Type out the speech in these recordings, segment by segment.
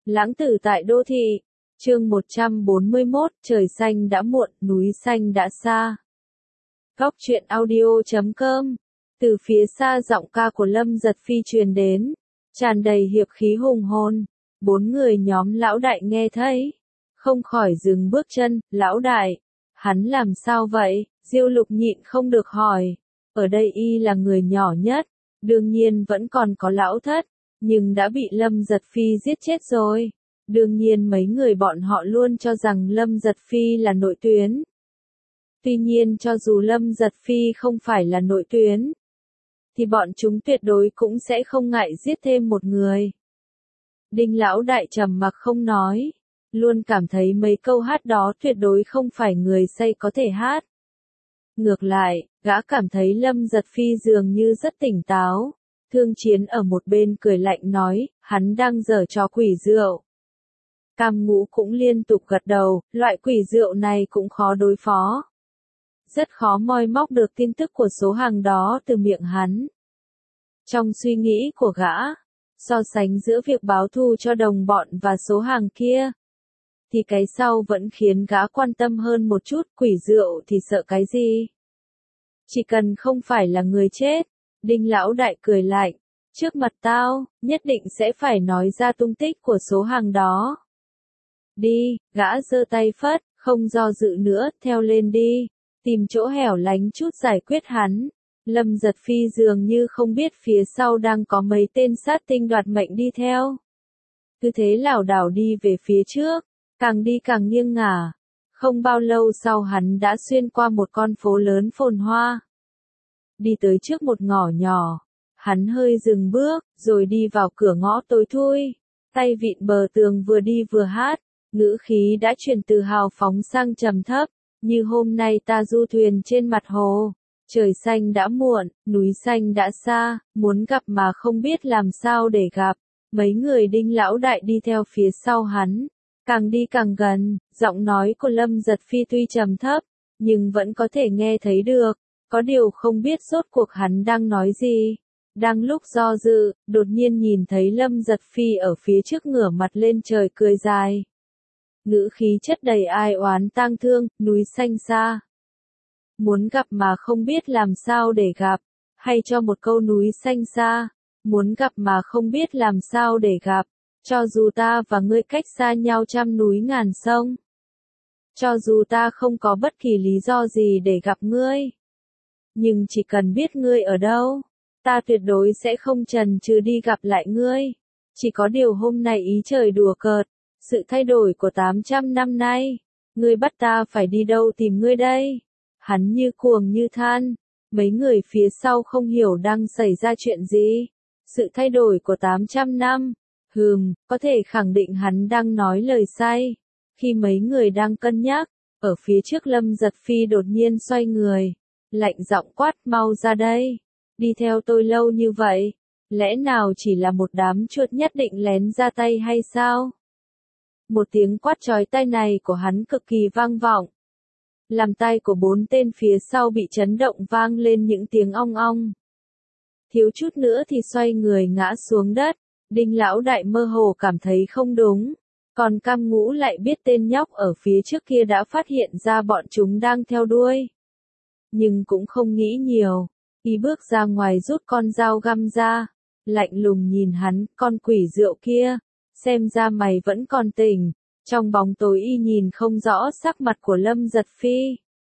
Lãng tử tại đô thị. Chương 141, trời xanh đã muộn, núi xanh đã xa. Góc truyện audio.com. Từ phía xa giọng ca của Lâm Giật Phi truyền đến, tràn đầy hiệp khí hùng hồn. Bốn người nhóm lão đại nghe thấy, không khỏi dừng bước chân. Lão đại, hắn làm sao vậy? Diêu Lục nhịn không được hỏi. Ở đây y là người nhỏ nhất, đương nhiên vẫn còn có lão thất, nhưng đã bị Lâm Giật Phi giết chết rồi. Đương nhiên mấy người bọn họ luôn cho rằng Lâm Giật Phi là nội tuyến. Tuy nhiên cho dù Lâm Giật Phi không phải là nội tuyến, thì bọn chúng tuyệt đối cũng sẽ không ngại giết thêm một người. Đinh lão đại trầm mặc không nói, luôn cảm thấy mấy câu hát đó tuyệt đối không phải người say có thể hát. Ngược lại, gã cảm thấy Lâm Giật Phi dường như rất tỉnh táo. Thương Chiến ở một bên cười lạnh nói, hắn đang giở trò quỷ rượu. Cam Ngũ cũng liên tục gật đầu, loại quỷ rượu này cũng khó đối phó. Rất khó moi móc được tin tức của số hàng đó từ miệng hắn. Trong suy nghĩ của gã, so sánh giữa việc báo thù cho đồng bọn và số hàng kia, thì cái sau vẫn khiến gã quan tâm hơn một chút. Quỷ rượu thì sợ cái gì? Chỉ cần không phải là người chết. Đinh lão đại cười lạnh, trước mặt tao, nhất định sẽ phải nói ra tung tích của số hàng đó. Đi, gã giơ tay phất, không do dự nữa, theo lên đi, tìm chỗ hẻo lánh chút giải quyết hắn. Lâm Giật Phi dường như không biết phía sau đang có mấy tên sát tinh đoạt mệnh đi theo. Cứ thế lảo đảo đi về phía trước, càng đi càng nghiêng ngả. Không bao lâu sau hắn đã xuyên qua một con phố lớn phồn hoa. Đi tới trước một ngõ nhỏ, hắn hơi dừng bước, rồi đi vào cửa ngõ tối thui. Tay vịn bờ tường vừa đi vừa hát, ngữ khí đã chuyển từ hào phóng sang trầm thấp, như hôm nay ta du thuyền trên mặt hồ. Trời xanh đã muộn, núi xanh đã xa, muốn gặp mà không biết làm sao để gặp. Mấy người Đinh lão đại đi theo phía sau hắn, càng đi càng gần. Giọng nói của Lâm Giật Phi tuy trầm thấp, nhưng vẫn có thể nghe thấy được. Có điều không biết rốt cuộc hắn đang nói gì. Đang lúc do dự, đột nhiên nhìn thấy Lâm Giật Phi ở phía trước ngửa mặt lên trời cười dài. Ngữ khí chất đầy ai oán tang thương, núi xanh xa. Muốn gặp mà không biết làm sao để gặp, hay cho một câu núi xanh xa. Muốn gặp mà không biết làm sao để gặp, cho dù ta và ngươi cách xa nhau trăm núi ngàn sông. Cho dù ta không có bất kỳ lý do gì để gặp ngươi. Nhưng chỉ cần biết ngươi ở đâu, ta tuyệt đối sẽ không chần chừ đi gặp lại ngươi. Chỉ có điều hôm nay ý trời đùa cợt, sự thay đổi của 800 năm nay, ngươi bắt ta phải đi đâu tìm ngươi đây? Hắn như cuồng như than, mấy người phía sau không hiểu đang xảy ra chuyện gì. Sự thay đổi của 800 năm, có thể khẳng định hắn đang nói lời sai. Khi mấy người đang cân nhắc, ở phía trước Lâm Giật Phi đột nhiên xoay người, lạnh giọng quát, mau ra đây, đi theo tôi lâu như vậy, lẽ nào chỉ là một đám chuột nhất định lén ra tay hay sao? Một tiếng quát chói tai này của hắn cực kỳ vang vọng, làm tai của bốn tên phía sau bị chấn động vang lên những tiếng ong ong. Thiếu chút nữa thì xoay người ngã xuống đất. Đinh lão đại mơ hồ cảm thấy không đúng, còn Cam Ngũ lại biết tên nhóc ở phía trước kia đã phát hiện ra bọn chúng đang theo đuôi. Nhưng cũng không nghĩ nhiều, y bước ra ngoài rút con dao găm ra, lạnh lùng nhìn hắn, con quỷ rượu kia, xem ra mày vẫn còn tỉnh. Trong bóng tối y nhìn không rõ sắc mặt của Lâm Giật Phi,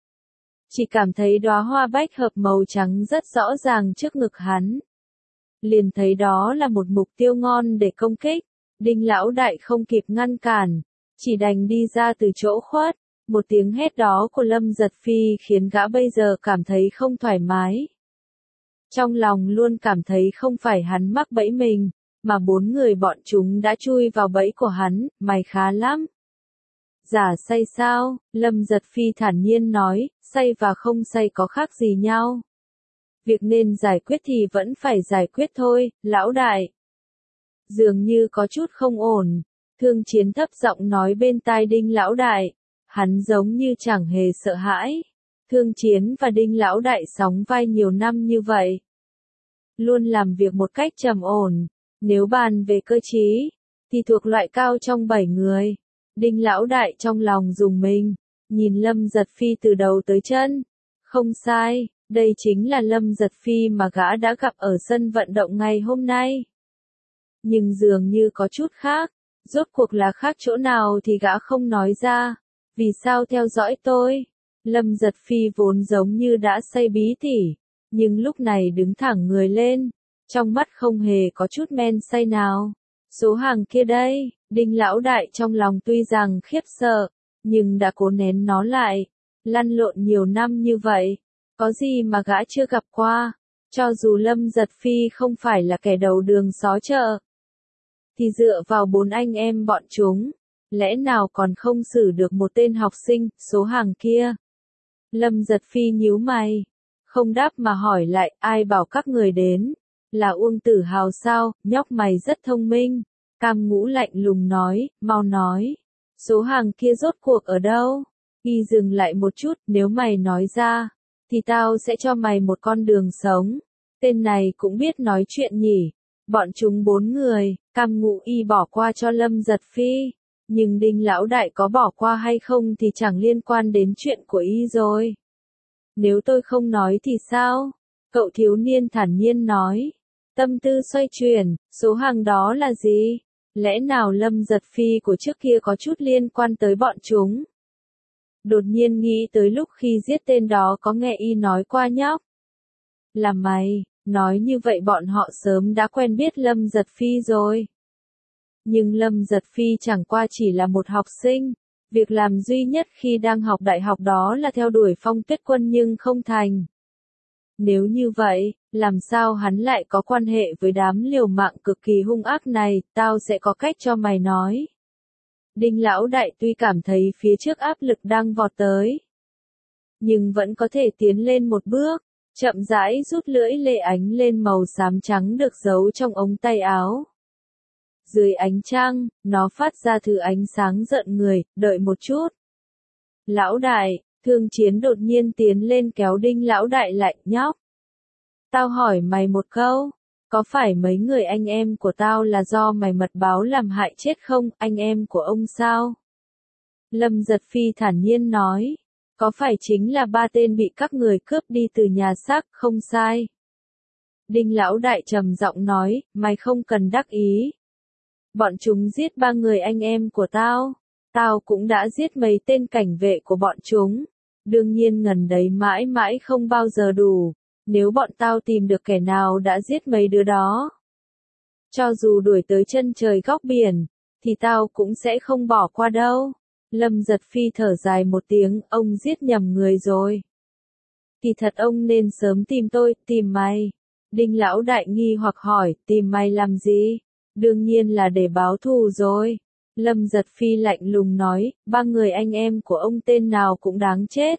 chỉ cảm thấy đóa hoa bách hợp màu trắng rất rõ ràng trước ngực hắn. Liền thấy đó là một mục tiêu ngon để công kích. Đinh lão đại không kịp ngăn cản, chỉ đành đi ra từ chỗ khuất. Một tiếng hét đó của Lâm Giật Phi khiến gã bây giờ cảm thấy không thoải mái. Trong lòng luôn cảm thấy không phải hắn mắc bẫy mình, mà bốn người bọn chúng đã chui vào bẫy của hắn. Mày khá lắm. Giả say sao? Lâm Giật Phi thản nhiên nói, say và không say có khác gì nhau. Việc nên giải quyết thì vẫn phải giải quyết thôi, lão đại. Dường như có chút không ổn, Thương Chiến thấp giọng nói bên tai Đinh lão đại. Hắn giống như chẳng hề sợ hãi. Thương Chiến và Đinh lão đại sóng vai nhiều năm như vậy, luôn làm việc một cách trầm ổn. Nếu bàn về cơ trí, thì thuộc loại cao trong 7 người. Đinh lão đại trong lòng rùng mình, nhìn Lâm Giật Phi từ đầu tới chân. Không sai, đây chính là Lâm Giật Phi mà gã đã gặp ở sân vận động ngày hôm nay. Nhưng dường như có chút khác, rốt cuộc là khác chỗ nào thì gã không nói ra. Vì sao theo dõi tôi? Lâm Giật Phi vốn giống như đã say bí tỉ, nhưng lúc này đứng thẳng người lên, trong mắt không hề có chút men say nào. Số hàng kia đây, Đinh lão đại trong lòng tuy rằng khiếp sợ, nhưng đã cố nén nó lại. Lăn lộn nhiều năm như vậy, có gì mà gã chưa gặp qua, cho dù Lâm Giật Phi không phải là kẻ đầu đường xó chợ. Thì dựa vào 4 anh em bọn chúng, lẽ nào còn không xử được một tên học sinh, số hàng kia. Lâm Giật Phi nhíu mày, không đáp mà hỏi lại, ai bảo các người đến, là Uông Tử Hào sao, nhóc mày rất thông minh. Cam Ngũ lạnh lùng nói, mau nói, số hàng kia rốt cuộc ở đâu? Y dừng lại một chút, nếu mày nói ra, thì tao sẽ cho mày một con đường sống. Tên này cũng biết nói chuyện nhỉ. Bọn chúng 4 người, Cam Ngũ Y bỏ qua cho Lâm Giật Phi. Nhưng Đinh lão đại có bỏ qua hay không thì chẳng liên quan đến chuyện của Y rồi. Nếu tôi không nói thì sao? Cậu thiếu niên thản nhiên nói. Tâm tư xoay chuyển, số hàng đó là gì? Lẽ nào Lâm Giật Phi của trước kia có chút liên quan tới bọn chúng? Đột nhiên nghĩ tới lúc khi giết tên đó có nghe Y nói qua nhóc. Là mày, nói như vậy bọn họ sớm đã quen biết Lâm Giật Phi rồi. Nhưng Lâm Giật Phi chẳng qua chỉ là một học sinh, việc làm duy nhất khi đang học đại học đó là theo đuổi Phong Tuyết Quân nhưng không thành. Nếu như vậy, làm sao hắn lại có quan hệ với đám liều mạng cực kỳ hung ác này, tao sẽ có cách cho mày nói. Đinh lão đại tuy cảm thấy phía trước áp lực đang vọt tới, nhưng vẫn có thể tiến lên một bước, chậm rãi rút lưỡi lê ánh lên màu xám trắng được giấu trong ống tay áo. Dưới ánh trăng, nó phát ra thứ ánh sáng rợn người, đợi một chút. Lão đại, Thương Chiến đột nhiên tiến lên kéo Đinh lão đại lại, nhóc. Tao hỏi mày một câu, có phải mấy người anh em của tao là do mày mật báo làm hại chết không, anh em của ông sao? Lâm Giật Phi thản nhiên nói, có phải chính là 3 tên bị các người cướp đi từ nhà xác, không sai. Đinh lão đại trầm giọng nói, mày không cần đắc ý. Bọn chúng giết 3 người anh em của tao, tao cũng đã giết mấy tên cảnh vệ của bọn chúng. Đương nhiên ngần đấy mãi mãi không bao giờ đủ, nếu bọn tao tìm được kẻ nào đã giết mấy đứa đó. Cho dù đuổi tới chân trời góc biển, thì tao cũng sẽ không bỏ qua đâu. Lâm Giật Phi thở dài một tiếng, ông giết nhầm người rồi. Thì thật ông nên sớm tìm tôi, tìm mày. Đinh lão đại nghi hoặc hỏi, tìm mày làm gì? Đương nhiên là để báo thù rồi. Lâm Giật Phi lạnh lùng nói, 3 người anh em của ông tên nào cũng đáng chết.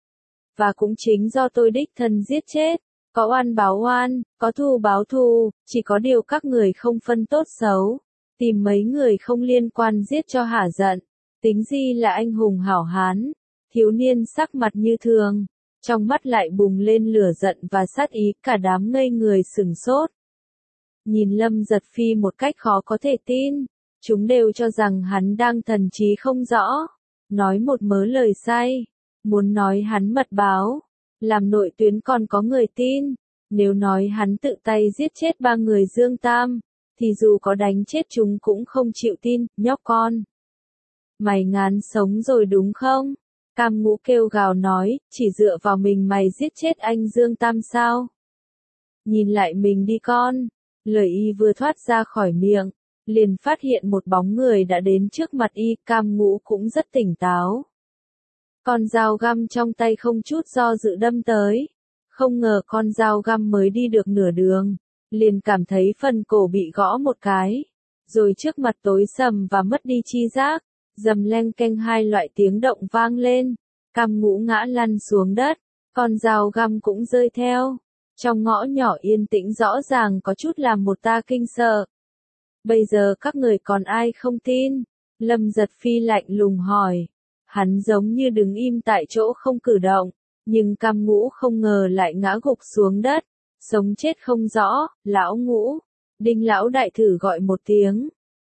Và cũng chính do tôi đích thân giết chết. Có oan báo oan, có thù báo thù, chỉ có điều các người không phân tốt xấu. Tìm mấy người không liên quan giết cho hả giận. Tính gì là anh hùng hảo hán. Thiếu niên sắc mặt như thường, trong mắt lại bùng lên lửa giận và sát ý, cả đám ngây người sửng sốt. Nhìn Lâm Giật Phi một cách khó có thể tin, chúng đều cho rằng hắn đang thần trí không rõ, nói một mớ lời say, muốn nói hắn mật báo, làm nội tuyến còn có người tin, nếu nói hắn tự tay giết chết 3 người Dương Tam, thì dù có đánh chết chúng cũng không chịu tin, nhóc con. Mày ngán sống rồi đúng không? Cam Ngũ kêu gào nói, chỉ dựa vào mình mày giết chết anh Dương Tam sao? Nhìn lại mình đi con. Lời Y vừa thoát ra khỏi miệng, liền phát hiện một bóng người đã đến trước mặt Y, Cam Ngũ cũng rất tỉnh táo. Con dao găm trong tay không chút do dự đâm tới. Không ngờ con dao găm mới đi được nửa đường, liền cảm thấy phần cổ bị gõ một cái, rồi trước mặt tối sầm và mất đi chi giác, dầm leng keng 2 loại tiếng động vang lên. Cam Ngũ ngã lăn xuống đất, con dao găm cũng rơi theo. Trong ngõ nhỏ yên tĩnh rõ ràng có chút làm một ta kinh sợ. Bây giờ các người còn ai không tin? Lâm Giật Phi lạnh lùng hỏi. Hắn giống như đứng im tại chỗ không cử động, nhưng Cam Ngũ không ngờ lại ngã gục xuống đất, sống chết không rõ. Lão Ngũ, Đinh lão đại thử gọi một tiếng.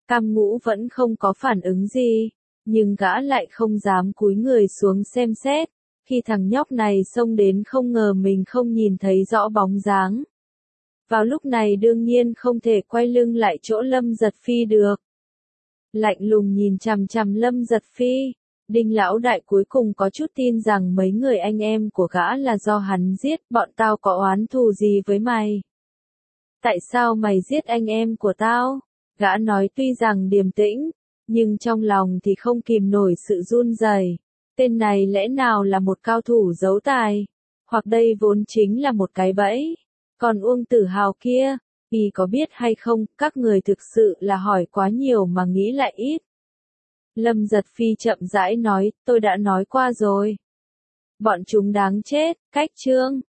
Cam Ngũ vẫn không có phản ứng gì, nhưng gã lại không dám cúi người xuống xem xét, khi thằng nhóc này xông đến không ngờ mình không nhìn thấy rõ bóng dáng. Vào lúc này đương nhiên không thể quay lưng lại chỗ Lâm Giật Phi được. Lạnh lùng nhìn chằm chằm Lâm Giật Phi, Đinh lão đại cuối cùng có chút tin rằng mấy người anh em của gã là do hắn giết, bọn tao có oán thù gì với mày? Tại sao mày giết anh em của tao? Gã nói tuy rằng điềm tĩnh, nhưng trong lòng thì không kìm nổi sự run rẩy. Tên này lẽ nào là một cao thủ giấu tài? Hoặc đây vốn chính là một cái bẫy? Còn Uông Tử Hào kia, y có biết hay không, các người thực sự là hỏi quá nhiều mà nghĩ lại ít. Lâm Giật Phi chậm rãi nói, tôi đã nói qua rồi. Bọn chúng đáng chết, cách chương.